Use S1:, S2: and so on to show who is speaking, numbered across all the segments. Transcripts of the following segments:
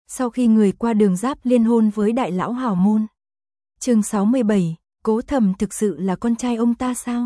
S1: sau khi người qua đường Giáp liên hôn với đại lão hào môn. Chương 67, Cố Thầm thực sự là con trai ông ta sao?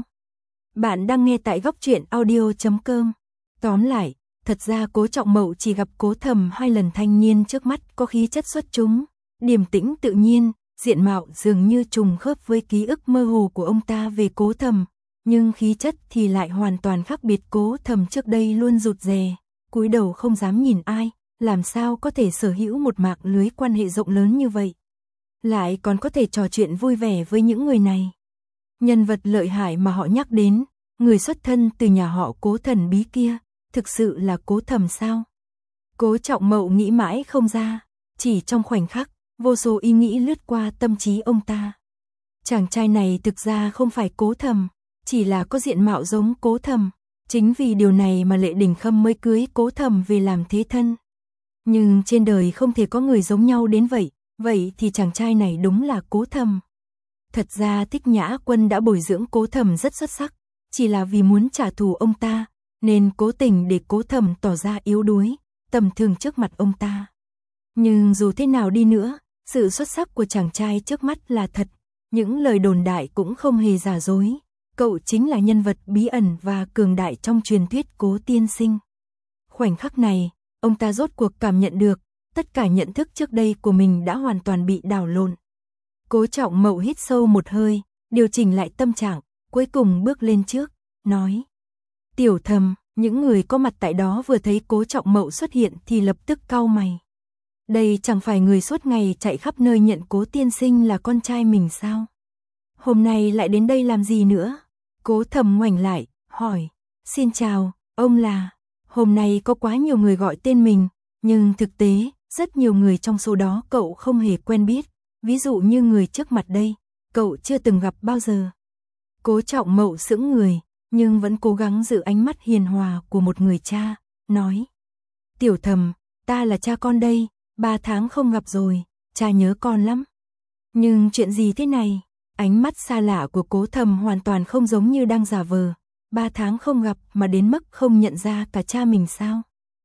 S1: Bạn đang nghe tại góc truyện audio.com. Tóm lại, thật ra Cố Trọng Mậu chỉ gặp Cố Thầm 2 lần. Thanh niên trước mắt có khí chất xuất chúng, điềm tĩnh tự nhiên, diện mạo dường như trùng khớp với ký ức mơ hồ của ông ta về Cố Thầm, nhưng khí chất thì lại hoàn toàn khác biệt. Cố Thầm trước đây luôn rụt rè, cúi đầu không dám nhìn ai, làm sao có thể sở hữu một mạng lưới quan hệ rộng lớn như vậy, lại còn có thể trò chuyện vui vẻ với những người này. Nhân vật lợi hại mà họ nhắc đến, người xuất thân từ nhà họ Cố thần bí kia, thực sự là Cố Thầm sao? Cố Trọng Mậu nghĩ mãi không ra, chỉ trong khoảnh khắc, vô số ý nghĩ lướt qua tâm trí ông ta. Chàng trai này thực ra không phải Cố Thầm, chỉ là có diện mạo giống Cố Thầm, chính vì điều này mà Lệ Đình Khâm mới cưới Cố Thầm về làm thế thân. Nhưng trên đời không thể có người giống nhau đến vậy, vậy thì chàng trai này đúng là Cố Thầm. Thật ra Thích Nhã Quân đã bồi dưỡng Cố Thầm rất xuất sắc, chỉ là vì muốn trả thù ông ta, nên cố tình để Cố Thầm tỏ ra yếu đuối, tầm thường trước mặt ông ta. Nhưng dù thế nào đi nữa, sự xuất sắc của chàng trai trước mắt là thật, những lời đồn đại cũng không hề giả dối. Cậu chính là nhân vật bí ẩn và cường đại trong truyền thuyết Cố tiên sinh. Khoảnh khắc này, ông ta rốt cuộc cảm nhận được, tất cả nhận thức trước đây của mình đã hoàn toàn bị đảo lộn. Cố Trọng Mậu hít sâu một hơi, điều chỉnh lại tâm trạng, cuối cùng bước lên trước, nói: Tiểu Thầm. Những người có mặt tại đó vừa thấy Cố Trọng Mậu xuất hiện thì lập tức cau mày. Đây chẳng phải người suốt ngày chạy khắp nơi nhận Cố tiên sinh là con trai mình sao? Hôm nay lại đến đây làm gì nữa? Cố Thầm ngoảnh lại, hỏi: Xin chào, ông là... Hôm nay có quá nhiều người gọi tên mình, nhưng thực tế, rất nhiều người trong số đó cậu không hề quen biết. Ví dụ như người trước mặt đây, cậu chưa từng gặp bao giờ. Cố Trọng Mậu sững người, nhưng vẫn cố gắng giữ ánh mắt hiền hòa của một người cha, nói: Tiểu Thầm, ta là cha con đây, 3 tháng không gặp rồi, cha nhớ con lắm. Nhưng chuyện gì thế này? Ánh mắt xa lạ của Cố Thầm hoàn toàn không giống như đang giả vờ. 3 tháng không gặp mà đến mức không nhận ra cả cha mình sao?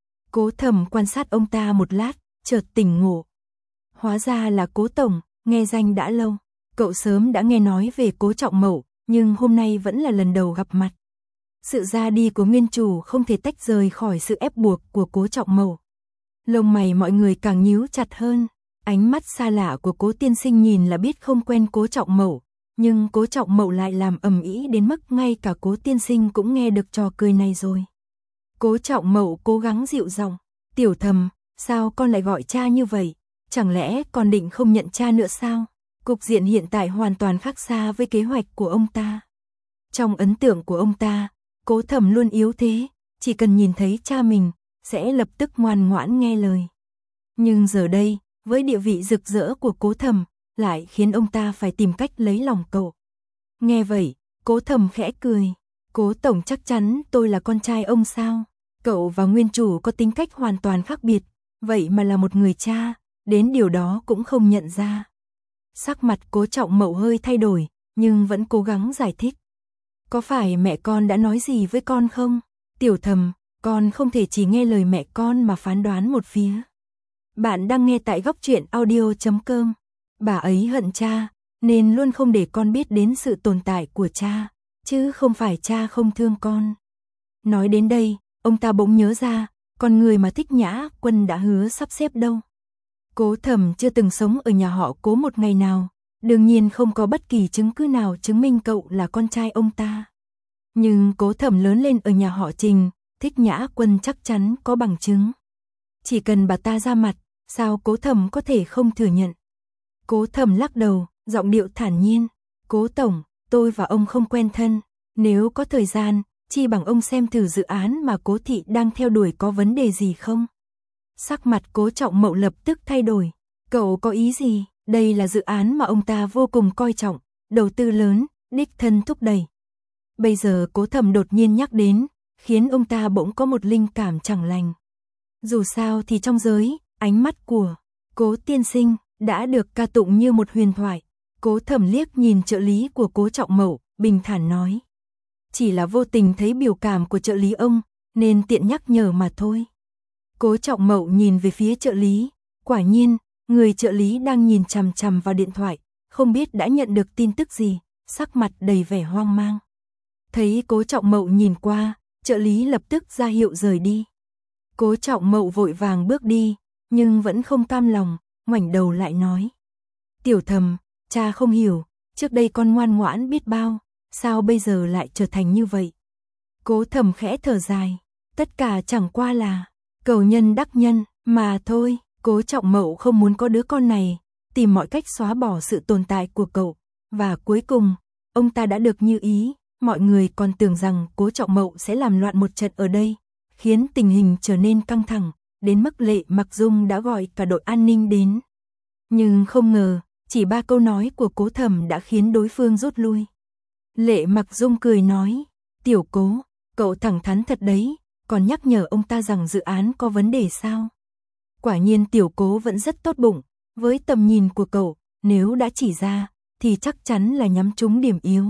S1: Cố Thầm quan sát ông ta một lát, chợt tỉnh ngộ. Hóa ra là Cố Tổng, nghe danh đã lâu. Cậu sớm đã nghe nói về Cố Trọng Mậu, nhưng hôm nay vẫn là lần đầu gặp mặt. Sự ra đi của nguyên chủ không thể tách rời khỏi sự ép buộc của Cố Trọng Mậu. Lông mày mọi người càng nhíu chặt hơn. Ánh mắt xa lạ của Cố tiên sinh nhìn là biết không quen Cố Trọng Mậu, nhưng Cố Trọng Mậu lại làm ầm ĩ đến mức ngay cả Cố tiên sinh cũng nghe được trò cười này rồi. Cố Trọng Mậu cố gắng dịu giọng: Tiểu Thầm, sao con lại gọi cha như vậy? Chẳng lẽ con định không nhận cha nữa sao? Cục diện hiện tại hoàn toàn khác xa với kế hoạch của ông ta. Trong ấn tượng của ông ta, Cố Thầm luôn yếu thế, chỉ cần nhìn thấy cha mình, sẽ lập tức ngoan ngoãn nghe lời. Nhưng giờ đây, với địa vị rực rỡ của Cố Thầm, lại khiến ông ta phải tìm cách lấy lòng cậu. Nghe vậy, Cố Thầm khẽ cười: Cố Tổng chắc chắn tôi là con trai ông sao? Cậu và nguyên chủ có tính cách hoàn toàn khác biệt, vậy mà là một người cha, đến điều đó cũng không nhận ra. Sắc mặt Cố Trọng Mậu hơi thay đổi, nhưng vẫn cố gắng giải thích: Có phải mẹ con đã nói gì với con không? Tiểu Thầm, con không thể chỉ nghe lời mẹ con mà phán đoán một phía. Bạn đang nghe tại góc truyện audio.com. Bà ấy hận cha, nên luôn không để con biết đến sự tồn tại của cha, chứ không phải cha không thương con. Nói đến đây, ông ta bỗng nhớ ra, con người mà Thích Nhã Quân đã hứa sắp xếp đâu. Cố Thầm chưa từng sống ở nhà họ Cố một ngày nào, đương nhiên không có bất kỳ chứng cứ nào chứng minh cậu là con trai ông ta. Nhưng Cố Thầm lớn lên ở nhà họ Trình, Thích Nhã Quân chắc chắn có bằng chứng. Chỉ cần bà ta ra mặt, sao Cố Thầm có thể không thừa nhận? Cố Thầm lắc đầu, giọng điệu thản nhiên: Cố Tổng, tôi và ông không quen thân, nếu có thời gian, chi bằng ông xem thử dự án mà Cố thị đang theo đuổi có vấn đề gì không? Sắc mặt Cố Trọng Mậu lập tức thay đổi. Cậu có ý gì? Đây là dự án mà ông ta vô cùng coi trọng, đầu tư lớn, đích thân thúc đẩy. Bây giờ Cố Thầm đột nhiên nhắc đến, khiến ông ta bỗng có một linh cảm chẳng lành. Dù sao thì trong giới, ánh mắt của Cố tiên sinh đã được ca tụng như một huyền thoại. Cố Thầm liếc nhìn trợ lý của Cố Trọng Mậu, bình thản nói: Chỉ là vô tình thấy biểu cảm của trợ lý ông, nên tiện nhắc nhở mà thôi. Cố Trọng Mậu nhìn về phía trợ lý, Quả nhiên, người trợ lý đang nhìn chằm chằm vào điện thoại, không biết đã nhận được tin tức gì, sắc mặt đầy vẻ hoang mang. Thấy Cố Trọng Mậu nhìn qua, trợ lý lập tức ra hiệu rời đi. Cố Trọng Mậu vội vàng bước đi, nhưng vẫn không cam lòng, ngoảnh đầu lại nói. Tiểu Thầm, cha không hiểu, trước đây con ngoan ngoãn biết bao, sao bây giờ lại trở thành như vậy? Cố Thầm khẽ thở dài, tất cả chẳng qua là cầu nhân đắc nhân mà thôi. Cố Trọng Mậu không muốn có đứa con này, tìm mọi cách xóa bỏ sự tồn tại của cậu, và cuối cùng, ông ta đã được như ý, mọi người còn tưởng rằng Cố Trọng Mậu sẽ làm loạn một trận ở đây, khiến tình hình trở nên căng thẳng, đến mức Lệ Mặc Dung đã gọi cả đội an ninh đến. Nhưng không ngờ, chỉ 3 câu nói của Cố Thầm đã khiến đối phương rút lui. Lệ Mặc Dung cười nói, Tiểu Cố, cậu thẳng thắn thật đấy, còn nhắc nhở ông ta rằng dự án có vấn đề sao? Quả nhiên Tiểu Cố vẫn rất tốt bụng, với tầm nhìn của cậu, nếu đã chỉ ra, thì chắc chắn là nhắm trúng điểm yếu.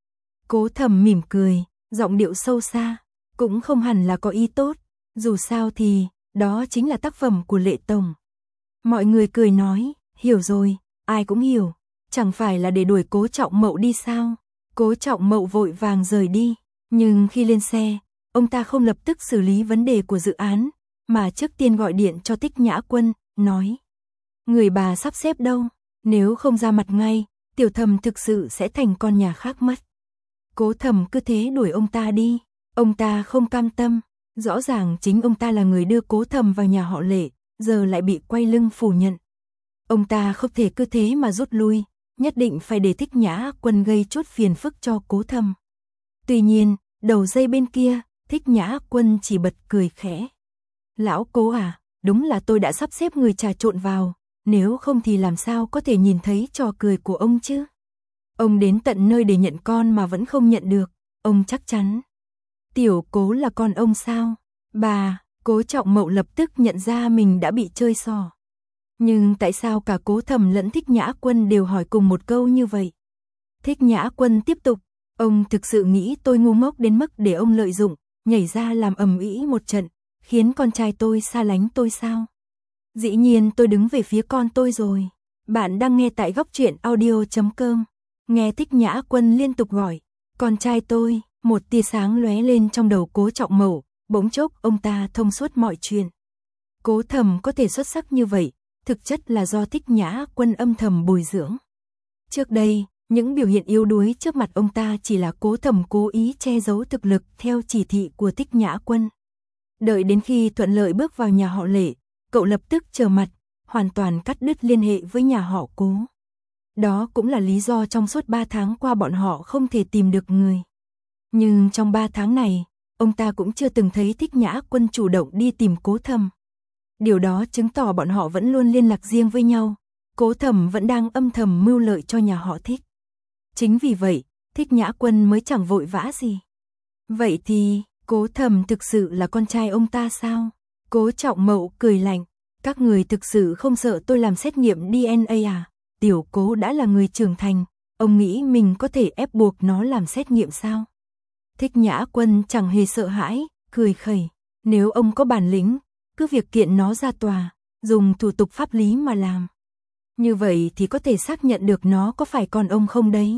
S1: Cố Thầm mỉm cười, giọng điệu sâu xa, cũng không hẳn là có ý tốt, dù sao thì, đó chính là tác phẩm của Lệ Tổng. Mọi người cười nói, hiểu rồi, ai cũng hiểu, chẳng phải là để đuổi Cố Trọng Mậu đi sao? Cố Trọng Mậu vội vàng rời đi, nhưng khi lên xe, ông ta không lập tức xử lý vấn đề của dự án, mà trước tiên gọi điện cho Thích Nhã Quân, nói. Người bà sắp xếp đâu, nếu không ra mặt ngay, Tiểu Thầm thực sự sẽ thành con nhà khác mất. Cố Thầm cứ thế đuổi ông ta đi, ông ta không cam tâm, rõ ràng chính ông ta là người đưa Cố Thầm vào nhà họ Lệ, giờ lại bị quay lưng phủ nhận. Ông ta không thể cứ thế mà rút lui, nhất định phải để Thích Nhã Quân gây chút phiền phức cho Cố Thầm. Tuy nhiên, đầu dây bên kia, Thích Nhã Quân chỉ bật cười khẽ. Lão Cố à, đúng là tôi đã sắp xếp người trà trộn vào, nếu không thì làm sao có thể nhìn thấy trò cười của ông chứ? Ông đến tận nơi để nhận con mà vẫn không nhận được, ông chắc chắn. Tiểu Cố là con ông sao? Bà, Cố Trọng Mậu lập tức nhận ra mình đã bị chơi xỏ. Nhưng tại sao cả Cố Thầm lẫn Thích Nhã Quân đều hỏi cùng một câu như vậy? Thích Nhã Quân tiếp tục, ông thực sự nghĩ tôi ngu ngốc đến mức để ông lợi dụng, nhảy ra làm ầm ĩ một trận, khiến con trai tôi xa lánh tôi sao? Dĩ nhiên tôi đứng về phía con tôi rồi. Bạn đang nghe tại góc truyện audio.com. Nghe Thích Nhã Quân liên tục gọi, con trai tôi, một tia sáng lóe lên trong đầu Cố Trọng Mậu, bỗng chốc ông ta thông suốt mọi chuyện. Cố Thầm có thể xuất sắc như vậy, thực chất là do Thích Nhã Quân âm thầm bồi dưỡng. Trước đây, những biểu hiện yếu đuối trước mặt ông ta chỉ là Cố Thầm cố ý che giấu thực lực theo chỉ thị của Thích Nhã Quân. Đợi đến khi thuận lợi bước vào nhà họ Lệ, cậu lập tức trở mặt, hoàn toàn cắt đứt liên hệ với nhà họ Cố. Đó cũng là lý do trong suốt 3 tháng qua bọn họ không thể tìm được người. Nhưng trong 3 tháng này, ông ta cũng chưa từng thấy Thích Nhã Quân chủ động đi tìm Cố Thầm. Điều đó chứng tỏ bọn họ vẫn luôn liên lạc riêng với nhau, Cố Thầm vẫn đang âm thầm mưu lợi cho nhà họ Thích. Chính vì vậy, Thích Nhã Quân mới chẳng vội vã gì. Vậy thì, Cố Thầm thực sự là con trai ông ta sao? Cố Trọng Mậu cười lạnh, các người thực sự không sợ tôi làm xét nghiệm DNA à? Tiểu Cố đã là người trưởng thành, ông nghĩ mình có thể ép buộc nó làm xét nghiệm sao? Thích Nhã Quân chẳng hề sợ hãi, cười khẩy, nếu ông có bản lĩnh, cứ việc kiện nó ra tòa, dùng thủ tục pháp lý mà làm. Như vậy thì có thể xác nhận được nó có phải con ông không đấy.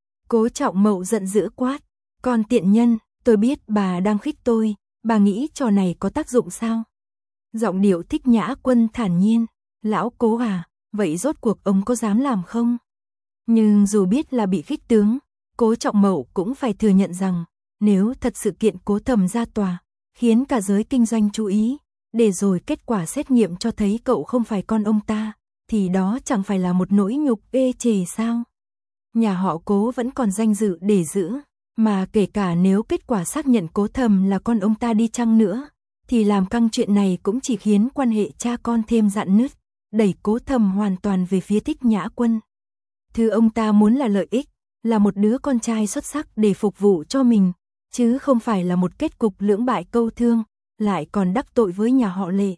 S1: Cố Trọng Mậu giận dữ quát, con tiện nhân, tôi biết bà đang khích tôi, bà nghĩ trò này có tác dụng sao? Giọng điệu Thích Nhã Quân thản nhiên, lão Cố à, vậy rốt cuộc ông có dám làm không? Nhưng dù biết là bị khích tướng, Cố Trọng Mậu cũng phải thừa nhận rằng, nếu thật sự kiện Cố Thầm ra tòa, khiến cả giới kinh doanh chú ý, để rồi kết quả xét nghiệm cho thấy cậu không phải con ông ta, thì đó chẳng phải là một nỗi nhục ê chề sao? Nhà họ Cố vẫn còn danh dự để giữ, mà kể cả nếu kết quả xác nhận Cố Thầm là con ông ta đi chăng nữa, thì làm căng chuyện này cũng chỉ khiến quan hệ cha con thêm rạn nứt, đẩy Cố Thầm hoàn toàn về phía Thích Nhã Quân. Thứ ông ta muốn là lợi ích, là một đứa con trai xuất sắc để phục vụ cho mình, chứ không phải là một kết cục lưỡng bại câu thương, lại còn đắc tội với nhà họ Lệ.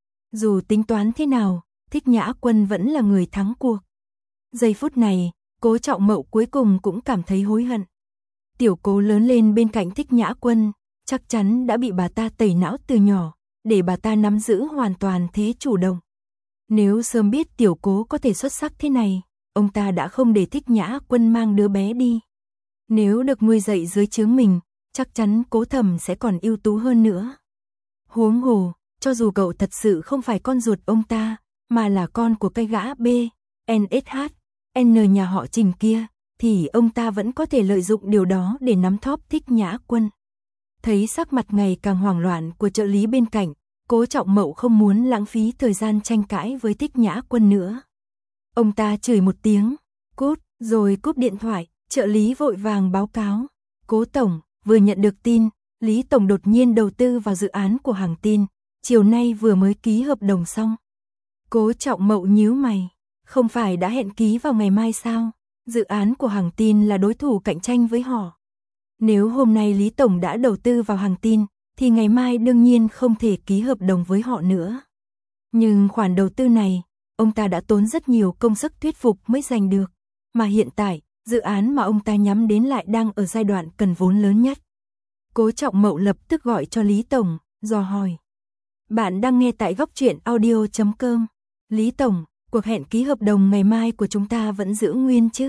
S1: Dù tính toán thế nào, Thích Nhã Quân vẫn là người thắng cuộc. Giây phút này, Cố Trọng Mậu cuối cùng cũng cảm thấy hối hận. Tiểu Cố lớn lên bên cạnh Thích Nhã Quân, chắc chắn đã bị bà ta tẩy não từ nhỏ, để bà ta nắm giữ hoàn toàn thế chủ động. Nếu sớm biết tiểu Cố có thể xuất sắc thế này, ông ta đã không để Thích Nhã Quân mang đứa bé đi. Nếu được nuôi dạy dưới trướng mình, chắc chắn Cố Thầm sẽ còn ưu tú hơn nữa. Huống hồ, cho dù cậu thật sự không phải con ruột ông ta, mà là con của cái gã B, NSH, N nhà họ Trình kia, thì ông ta vẫn có thể lợi dụng điều đó để nắm thóp Thích Nhã Quân. Thấy sắc mặt ngày càng hoảng loạn của trợ lý bên cạnh, Cố Trọng Mậu không muốn lãng phí thời gian tranh cãi với Thích Nhã Quân nữa. Ông ta chửi một tiếng, cút, rồi cúp điện thoại, trợ lý vội vàng báo cáo. Cố Tổng, vừa nhận được tin, Lý Tổng đột nhiên đầu tư vào dự án của Hằng Tin, chiều nay vừa mới ký hợp đồng xong. Cố Trọng Mậu nhíu mày, không phải đã hẹn ký vào ngày mai sao? Dự án của Hằng Tin là đối thủ cạnh tranh với họ. Nếu hôm nay Lý Tổng đã đầu tư vào Hằng Tin, thì ngày mai đương nhiên không thể ký hợp đồng với họ nữa. Nhưng khoản đầu tư này, ông ta đã tốn rất nhiều công sức thuyết phục mới giành được. Mà hiện tại, dự án mà ông ta nhắm đến lại đang ở giai đoạn cần vốn lớn nhất. Cố Trọng Mậu lập tức gọi cho Lý Tổng, dò hỏi. Bạn đang nghe tại Góc Truyện Audio.com. Lý Tổng, cuộc hẹn ký hợp đồng ngày mai của chúng ta vẫn giữ nguyên chứ?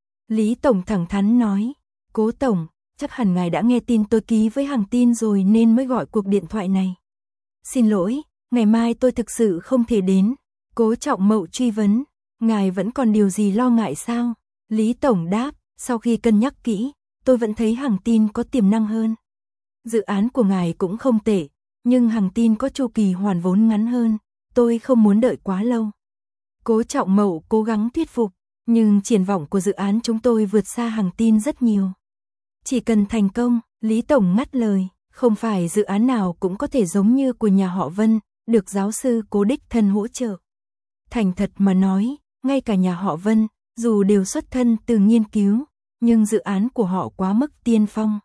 S1: Lý Tổng thẳng thắn nói. Cố Tổng, chắc hẳn ngài đã nghe tin tôi ký với Hằng Tin rồi nên mới gọi cuộc điện thoại này. Xin lỗi, ngày mai tôi thực sự không thể đến. Cố Trọng Mậu truy vấn. Ngài vẫn còn điều gì lo ngại sao? Lý Tổng đáp, sau khi cân nhắc kỹ, tôi vẫn thấy Hằng Tin có tiềm năng hơn. Dự án của ngài cũng không tệ, nhưng Hằng Tin có chu kỳ hoàn vốn ngắn hơn, tôi không muốn đợi quá lâu. Cố Trọng Mậu cố gắng thuyết phục, nhưng triển vọng của dự án chúng tôi vượt xa Hằng Tin rất nhiều. Chỉ cần thành công, Lý Tổng ngắt lời, không phải dự án nào cũng có thể giống như của nhà họ Vân, được giáo sư Cố đích thân hỗ trợ. Thành thật mà nói, ngay cả nhà họ Vân, dù đều xuất thân từ nghiên cứu, nhưng dự án của họ quá mức tiên phong.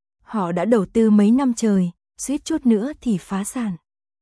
S1: Họ đã đầu tư mấy năm trời, suýt chút nữa thì phá sản.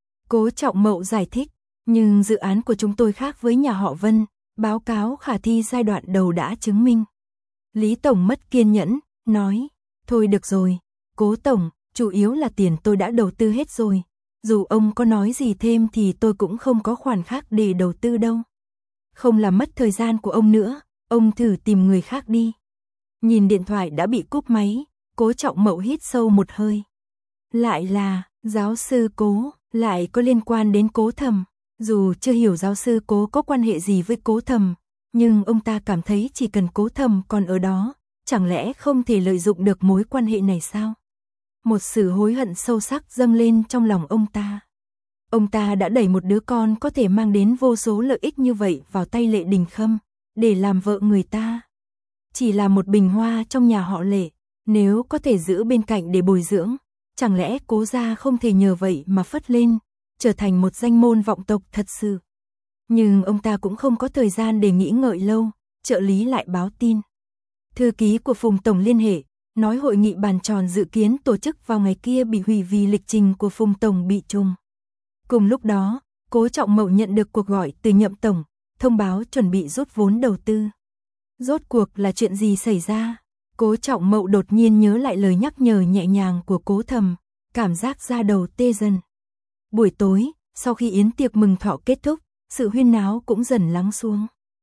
S1: Cố Trọng Mậu giải thích, nhưng dự án của chúng tôi khác với nhà họ Vân, báo cáo khả thi giai đoạn đầu đã chứng minh. Lý Tổng mất kiên nhẫn, nói, thôi được rồi, Cố Tổng, chủ yếu là tiền tôi đã đầu tư hết rồi. Dù ông có nói gì thêm thì tôi cũng không có khoản khác để đầu tư đâu. Không làm mất thời gian của ông nữa, ông thử tìm người khác đi. Nhìn điện thoại đã bị cúp máy, Cố Trọng Mậu hít sâu một hơi. Lại là, giáo sư Cố, lại có liên quan đến Cố Thầm. Dù chưa hiểu giáo sư Cố có quan hệ gì với Cố Thầm, nhưng ông ta cảm thấy chỉ cần Cố Thầm còn ở đó, chẳng lẽ không thể lợi dụng được mối quan hệ này sao? Một sự hối hận sâu sắc dâng lên trong lòng ông ta. Ông ta đã đẩy một đứa con có thể mang đến vô số lợi ích như vậy vào tay Lệ Đình Khâm, để làm vợ người ta. Chỉ là một bình hoa trong nhà họ Lệ, nếu có thể giữ bên cạnh để bồi dưỡng, chẳng lẽ Cố gia không thể nhờ vậy mà phất lên, trở thành một danh môn vọng tộc thật sự. Nhưng ông ta cũng không có thời gian để nghĩ ngợi lâu, trợ lý lại báo tin. Thư ký của Phùng Tổng liên hệ, nói hội nghị bàn tròn dự kiến tổ chức vào ngày kia bị hủy vì lịch trình của Phùng Tổng bị trùng. Cùng lúc đó, Cố Trọng Mậu nhận được cuộc gọi từ Nhậm Tổng, thông báo chuẩn bị rút vốn đầu tư. Rốt cuộc là chuyện gì xảy ra? Cố Trọng Mậu đột nhiên nhớ lại lời nhắc nhở nhẹ nhàng của Cố Thầm, cảm giác da đầu tê dần. Buổi tối, sau khi yến tiệc mừng thọ kết thúc, sự huyên náo cũng dần lắng xuống.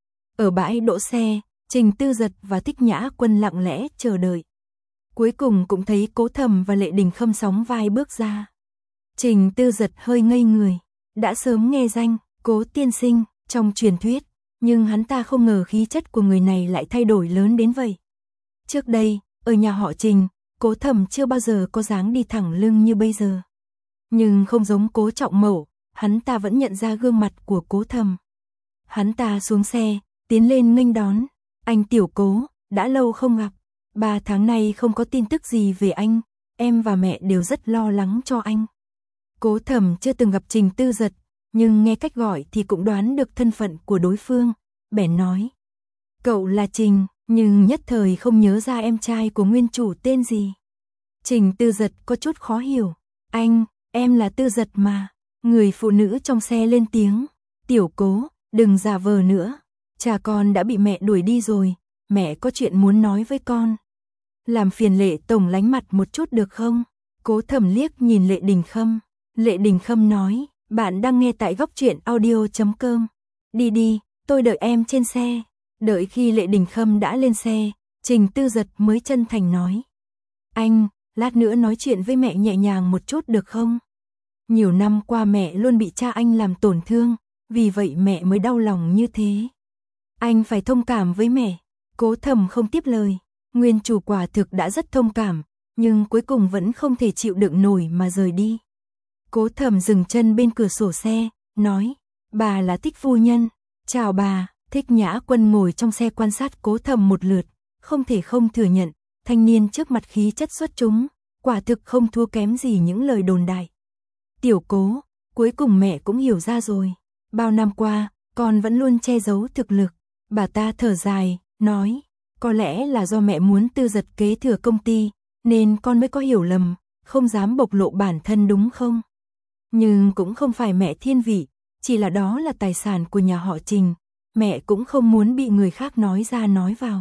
S1: Ở bãi đỗ xe, Trình Tư Dật và Thích Nhã Quân lặng lẽ chờ đợi. Cuối cùng cũng thấy Cố Thầm và Lệ Đình Khâm sóng vai bước ra. Trình Tư Dật hơi ngây người, đã sớm nghe danh Cố tiên sinh trong truyền thuyết, nhưng hắn ta không ngờ khí chất của người này lại thay đổi lớn đến vậy. Trước đây, ở nhà họ Trình, Cố Thầm chưa bao giờ có dáng đi thẳng lưng như bây giờ. Nhưng không giống Cố Trọng Mậu, hắn ta vẫn nhận ra gương mặt của Cố Thầm. Hắn ta xuống xe, tiến lên nghênh đón. Anh Tiểu Cố, đã lâu không gặp. 3 tháng nay không có tin tức gì về anh, em và mẹ đều rất lo lắng cho anh. Cố Thầm chưa từng gặp Trình Tư Dật, nhưng nghe cách gọi thì cũng đoán được thân phận của đối phương, bèn nói. Cậu là Trình, nhưng nhất thời không nhớ ra em trai của nguyên chủ tên gì. Trình Tư Dật có chút khó hiểu. Anh, em là Tư Dật mà. Người phụ nữ trong xe lên tiếng. Tiểu Cố, đừng giả vờ nữa. Cha con đã bị mẹ đuổi đi rồi, mẹ có chuyện muốn nói với con. Làm phiền Lệ Tổng lánh mặt một chút được không? Cố Thầm liếc nhìn Lệ Đình Khâm. Lệ Đình Khâm nói, Bạn đang nghe tại góc truyện audio.com. Đi đi, tôi đợi em trên xe. Đợi khi Lệ Đình Khâm đã lên xe, Trình Tư Dật mới chân thành nói. Anh, lát nữa nói chuyện với mẹ nhẹ nhàng một chút được không? Nhiều năm qua mẹ luôn bị cha anh làm tổn thương, vì vậy mẹ mới đau lòng như thế. Anh phải thông cảm với mẹ. Cố Thầm không tiếp lời. Nguyên chủ quả thực đã rất thông cảm, nhưng cuối cùng vẫn không thể chịu đựng nổi mà rời đi. Cố Thầm dừng chân bên cửa sổ xe, nói, bà là Thích phu nhân. Chào bà. Thích Nhã Quân ngồi trong xe quan sát Cố Thầm một lượt, không thể không thừa nhận, thanh niên trước mặt khí chất xuất chúng, quả thực không thua kém gì những lời đồn đại. Tiểu Cố, cuối cùng mẹ cũng hiểu ra rồi. Bao năm qua, con vẫn luôn che giấu thực lực. Bà ta thở dài, nói, có lẽ là do mẹ muốn Tư Dật kế thừa công ty, nên con mới có hiểu lầm, không dám bộc lộ bản thân đúng không? Nhưng cũng không phải mẹ thiên vị, chỉ là đó là tài sản của nhà họ Trình, mẹ cũng không muốn bị người khác nói ra nói vào.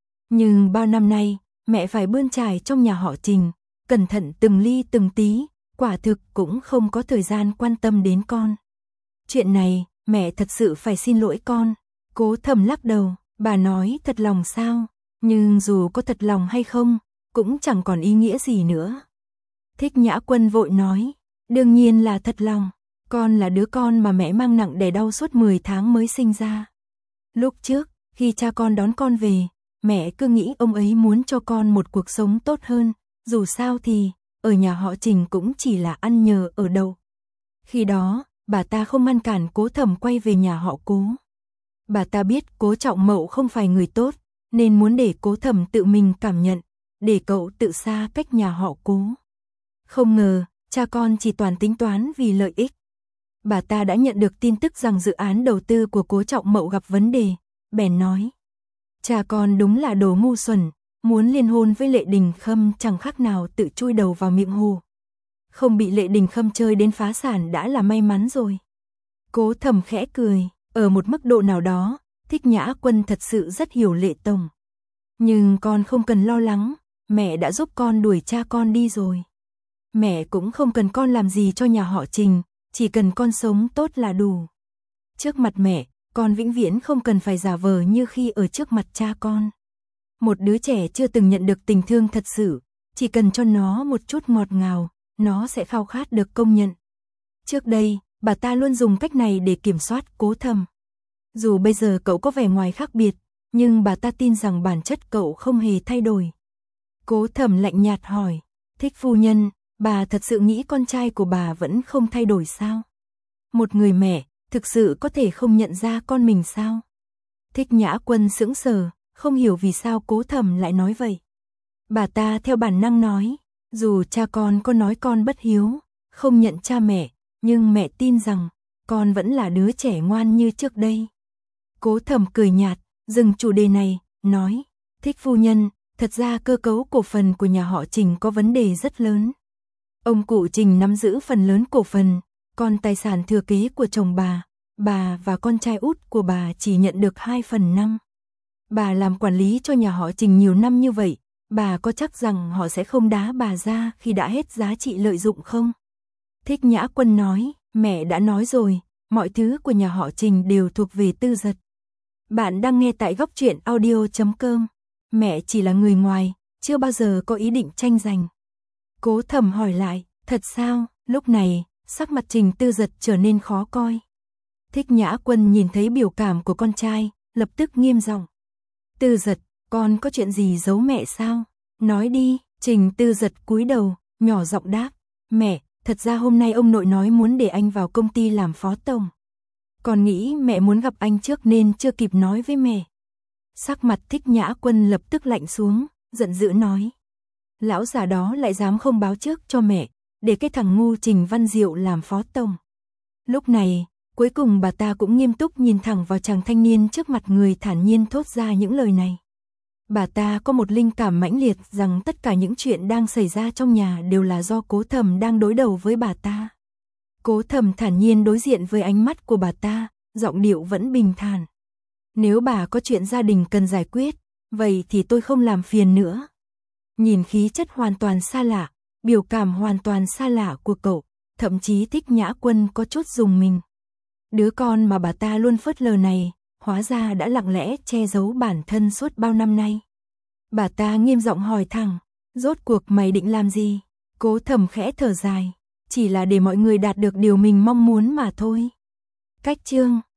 S1: Nhưng bao năm nay, mẹ phải bươn trải trong nhà họ Trình, cẩn thận từng ly từng tí, quả thực cũng không có thời gian quan tâm đến con. Chuyện này, mẹ thật sự phải xin lỗi con. Cố Thầm lắc đầu, bà nói thật lòng sao? Nhưng dù có thật lòng hay không, cũng chẳng còn ý nghĩa gì nữa. Thích Nhã Quân vội nói, đương nhiên là thật lòng, con là đứa con mà mẹ mang nặng đè đau suốt 10 tháng mới sinh ra. Lúc trước, khi cha con đón con về, mẹ cứ nghĩ ông ấy muốn cho con một cuộc sống tốt hơn, dù sao thì, ở nhà họ Trình cũng chỉ là ăn nhờ ở đậu. Khi đó, bà ta không ngăn cản Cố Thầm quay về nhà họ Cố. Bà ta biết Cố Trọng Mậu không phải người tốt, nên muốn để Cố Thầm tự mình cảm nhận, để cậu tự xa cách nhà họ Cố. Không ngờ, cha con chỉ toàn tính toán vì lợi ích. Bà ta đã nhận được tin tức rằng dự án đầu tư của Cố Trọng Mậu gặp vấn đề, bèn nói. Cha con đúng là đồ ngu xuẩn, muốn liên hôn với Lệ Đình Khâm chẳng khác nào tự chui đầu vào miệng hồ. Không bị Lệ Đình Khâm chơi đến phá sản đã là may mắn rồi. Cố Thầm khẽ cười, ở một mức độ nào đó, Thích Nhã Quân thật sự rất hiểu Lệ Tổng. Nhưng con không cần lo lắng, mẹ đã giúp con đuổi cha con đi rồi. Mẹ cũng không cần con làm gì cho nhà họ Trình, chỉ cần con sống tốt là đủ. Trước mặt mẹ, con vĩnh viễn không cần phải giả vờ như khi ở trước mặt cha con. Một đứa trẻ chưa từng nhận được tình thương thật sự, chỉ cần cho nó một chút ngọt ngào, nó sẽ khao khát được công nhận. Trước đây, bà ta luôn dùng cách này để kiểm soát Cố Thầm. Dù bây giờ cậu có vẻ ngoài khác biệt, nhưng bà ta tin rằng bản chất cậu không hề thay đổi. Cố Thầm lạnh nhạt hỏi, Thích phu nhân, bà thật sự nghĩ con trai của bà vẫn không thay đổi sao? Một người mẹ, thực sự có thể không nhận ra con mình sao? Thích Nhã Quân sững sờ, không hiểu vì sao Cố Thầm lại nói vậy. Bà ta theo bản năng nói, dù cha con có nói con bất hiếu, không nhận cha mẹ, nhưng mẹ tin rằng, con vẫn là đứa trẻ ngoan như trước đây. Cố Thầm cười nhạt, dừng chủ đề này, nói, Thích phu nhân, thật ra cơ cấu cổ phần của nhà họ Trình có vấn đề rất lớn. Ông cụ Trình nắm giữ phần lớn cổ phần, còn tài sản thừa kế của chồng bà và con trai út của bà chỉ nhận được 2/5. Bà làm quản lý cho nhà họ Trình nhiều năm như vậy, bà có chắc rằng họ sẽ không đá bà ra khi đã hết giá trị lợi dụng không? Thích Nhã Quân nói, mẹ đã nói rồi, mọi thứ của nhà họ Trình đều thuộc về Tư Dật. Bạn đang nghe tại góc truyện audio.com. Mẹ chỉ là người ngoài, chưa bao giờ có ý định tranh giành. Cố Thầm hỏi lại, thật sao? Lúc này, sắc mặt Trình Tư Dật trở nên khó coi. Thích Nhã Quân nhìn thấy biểu cảm của con trai, lập tức nghiêm giọng. Tư Dật, con có chuyện gì giấu mẹ sao? Nói đi. Trình Tư Dật cúi đầu, nhỏ giọng đáp. Mẹ, thật ra hôm nay ông nội nói muốn để anh vào công ty làm phó tổng. Con nghĩ mẹ muốn gặp anh trước nên chưa kịp nói với mẹ. Sắc mặt Thích Nhã Quân lập tức lạnh xuống, giận dữ nói. Lão già đó lại dám không báo trước cho mẹ, để cái thằng ngu Trình Văn Diệu làm phó tổng. Lúc này, cuối cùng bà ta cũng nghiêm túc nhìn thẳng vào chàng thanh niên trước mặt người thản nhiên thốt ra những lời này. Bà ta có một linh cảm mãnh liệt rằng tất cả những chuyện đang xảy ra trong nhà đều là do Cố Thầm đang đối đầu với bà ta. Cố Thầm thản nhiên đối diện với ánh mắt của bà ta, giọng điệu vẫn bình thản. Nếu bà có chuyện gia đình cần giải quyết, vậy thì tôi không làm phiền nữa. Nhìn khí chất hoàn toàn xa lạ, biểu cảm hoàn toàn xa lạ của cậu, thậm chí Thích Nhã Quân có chút rùng mình. Đứa con mà bà ta luôn phớt lờ này, hóa ra đã lặng lẽ che giấu bản thân suốt bao năm nay. Bà ta nghiêm giọng hỏi thẳng, rốt cuộc mày định làm gì? Cố Thầm khẽ thở dài, chỉ là để mọi người đạt được điều mình mong muốn mà thôi. Cách chương